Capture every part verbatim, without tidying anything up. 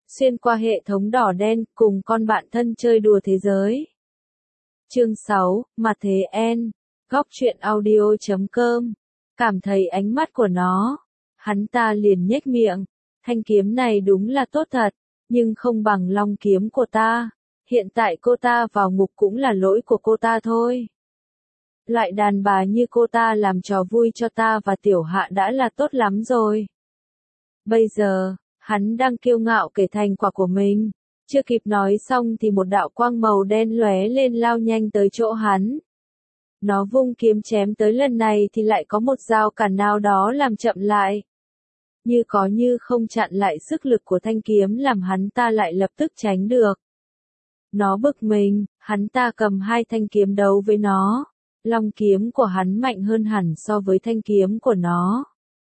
xuyên qua hệ thống đỏ đen, cùng con bạn thân chơi đùa thế giới. Chương sáu, Mặt thế en, góc truyện audio chấm com. Cảm thấy ánh mắt của nó, hắn ta liền nhếch miệng, thanh kiếm này đúng là tốt thật, nhưng không bằng long kiếm của ta. Hiện tại cô ta vào ngục cũng là lỗi của cô ta thôi. Loại đàn bà như cô ta làm trò vui cho ta và tiểu hạ đã là tốt lắm rồi. Bây giờ, hắn đang kiêu ngạo kể thành quả của mình. Chưa kịp nói xong thì một đạo quang màu đen lóe lên lao nhanh tới chỗ hắn. Nó vung kiếm chém tới, lần này thì lại có một dao cản nào đó làm chậm lại. Như có như không chặn lại sức lực của thanh kiếm, làm hắn ta lại lập tức tránh được. Nó bực mình, hắn ta cầm hai thanh kiếm đấu với nó. Long kiếm của hắn mạnh hơn hẳn so với thanh kiếm của nó.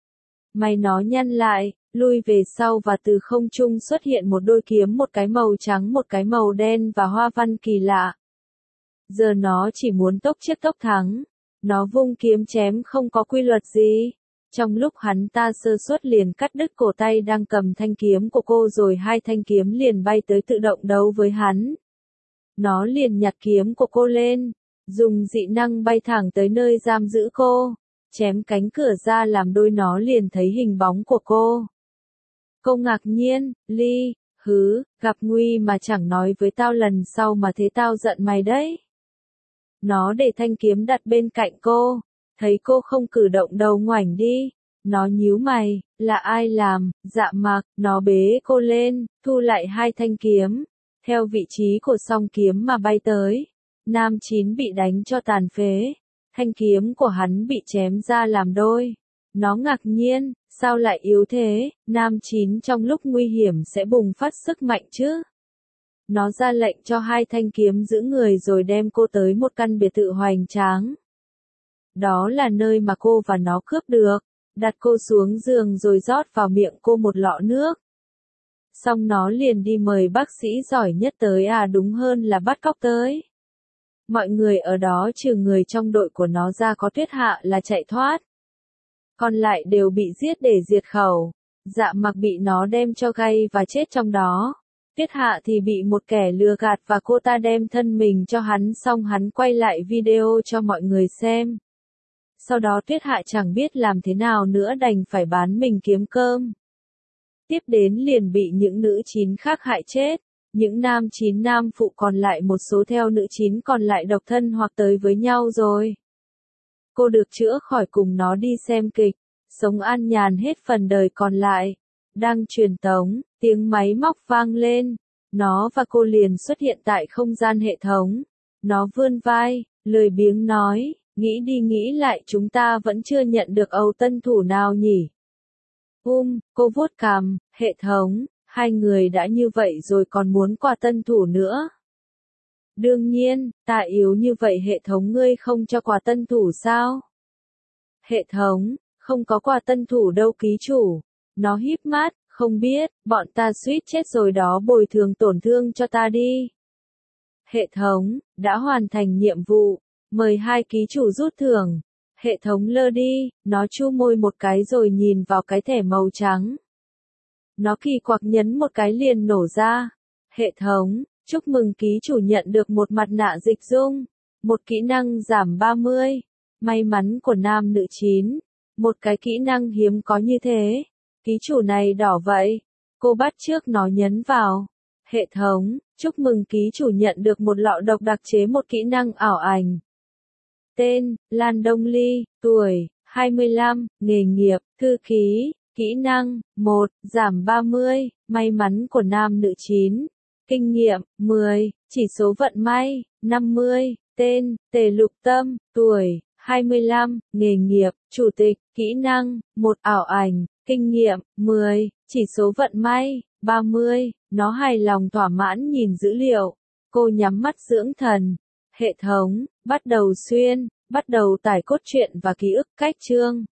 Mày nó nhăn lại, lui về sau và từ không trung xuất hiện một đôi kiếm, một cái màu trắng một cái màu đen và hoa văn kỳ lạ. Giờ nó chỉ muốn tốc chết tốc thắng. Nó vung kiếm chém không có quy luật gì. Trong lúc hắn ta sơ suất liền cắt đứt cổ tay đang cầm thanh kiếm của cô, rồi hai thanh kiếm liền bay tới tự động đấu với hắn. Nó liền nhặt kiếm của cô lên, dùng dị năng bay thẳng tới nơi giam giữ cô, chém cánh cửa ra làm đôi, nó liền thấy hình bóng của cô. Cô ngạc nhiên, Ly, hứ, gặp nguy mà chẳng nói với tao lần sau mà thế tao giận mày đấy. Nó để thanh kiếm đặt bên cạnh cô, thấy cô không cử động đầu ngoảnh đi. Nó nhíu mày, là ai làm? Dạ Mạc. Nó bế cô lên, thu lại hai thanh kiếm, theo vị trí của song kiếm mà bay tới. Nam Chín bị đánh cho tàn phế, thanh kiếm của hắn bị chém ra làm đôi. Nó ngạc nhiên, sao lại yếu thế? Nam Chín trong lúc nguy hiểm sẽ bùng phát sức mạnh chứ? Nó ra lệnh cho hai thanh kiếm giữ người rồi đem cô tới một căn biệt thự hoành tráng. Đó là nơi mà cô và nó cướp được. Đặt cô xuống giường rồi rót vào miệng cô một lọ nước. Xong nó liền đi mời bác sĩ giỏi nhất tới, à đúng hơn là bắt cóc tới. Mọi người ở đó trừ người trong đội của nó ra có Tuyết Hạ là chạy thoát. Còn lại đều bị giết để diệt khẩu. Dạ Mặc bị nó đem cho gay và chết trong đó. Tuyết Hạ thì bị một kẻ lừa gạt và cô ta đem thân mình cho hắn, xong hắn quay lại video cho mọi người xem. Sau đó Tuyết Hạ chẳng biết làm thế nào nữa, đành phải bán mình kiếm cơm. Tiếp đến liền bị những nữ chín khác hại chết. Những nam chín nam phụ còn lại một số theo nữ chín còn lại độc thân hoặc tới với nhau rồi. Cô được chữa khỏi cùng nó đi xem kịch, sống an nhàn hết phần đời còn lại. Đang truyền tống, tiếng máy móc vang lên. Nó và cô liền xuất hiện tại không gian hệ thống. Nó vươn vai, lười biếng nói, nghĩ đi nghĩ lại chúng ta vẫn chưa nhận được Âu tân thủ nào nhỉ? Um, cô vuốt cằm, hệ thống, hai người đã như vậy rồi còn muốn quà tân thủ nữa. Đương nhiên, ta yếu như vậy hệ thống ngươi không cho quà tân thủ sao? Hệ thống, không có quà tân thủ đâu ký chủ. Nó híp mắt, không biết, bọn ta suýt chết rồi đó, bồi thường tổn thương cho ta đi. Hệ thống, đã hoàn thành nhiệm vụ, mời hai ký chủ rút thưởng. Hệ thống lơ đi, nó chu môi một cái rồi nhìn vào cái thẻ màu trắng. Nó kỳ quặc nhấn một cái liền nổ ra. Hệ thống, chúc mừng ký chủ nhận được một mặt nạ dịch dung, một kỹ năng giảm ba mươi, may mắn của nam nữ chín, một cái kỹ năng hiếm có như thế. Ký chủ này đỏ vậy. Cô bắt trước nó nhấn vào. Hệ thống, chúc mừng ký chủ nhận được một lọ độc đặc chế, một kỹ năng ảo ảnh. Tên, Lan Đông Ly, tuổi, hai mươi lăm, nghề nghiệp, thư ký, kỹ năng, một, giảm ba mươi, may mắn của nam nữ chín, kinh nghiệm, mười, chỉ số vận may, năm mươi, tên, Tề Lục Tâm, tuổi, hai mươi lăm, nghề nghiệp, chủ tịch, kỹ năng, một, ảo ảnh, kinh nghiệm, mười, chỉ số vận may, ba mươi, nó hài lòng thỏa mãn nhìn dữ liệu. Cô nhắm mắt dưỡng thần. Hệ thống, bắt đầu xuyên, bắt đầu tải cốt truyện và ký ức cách chương.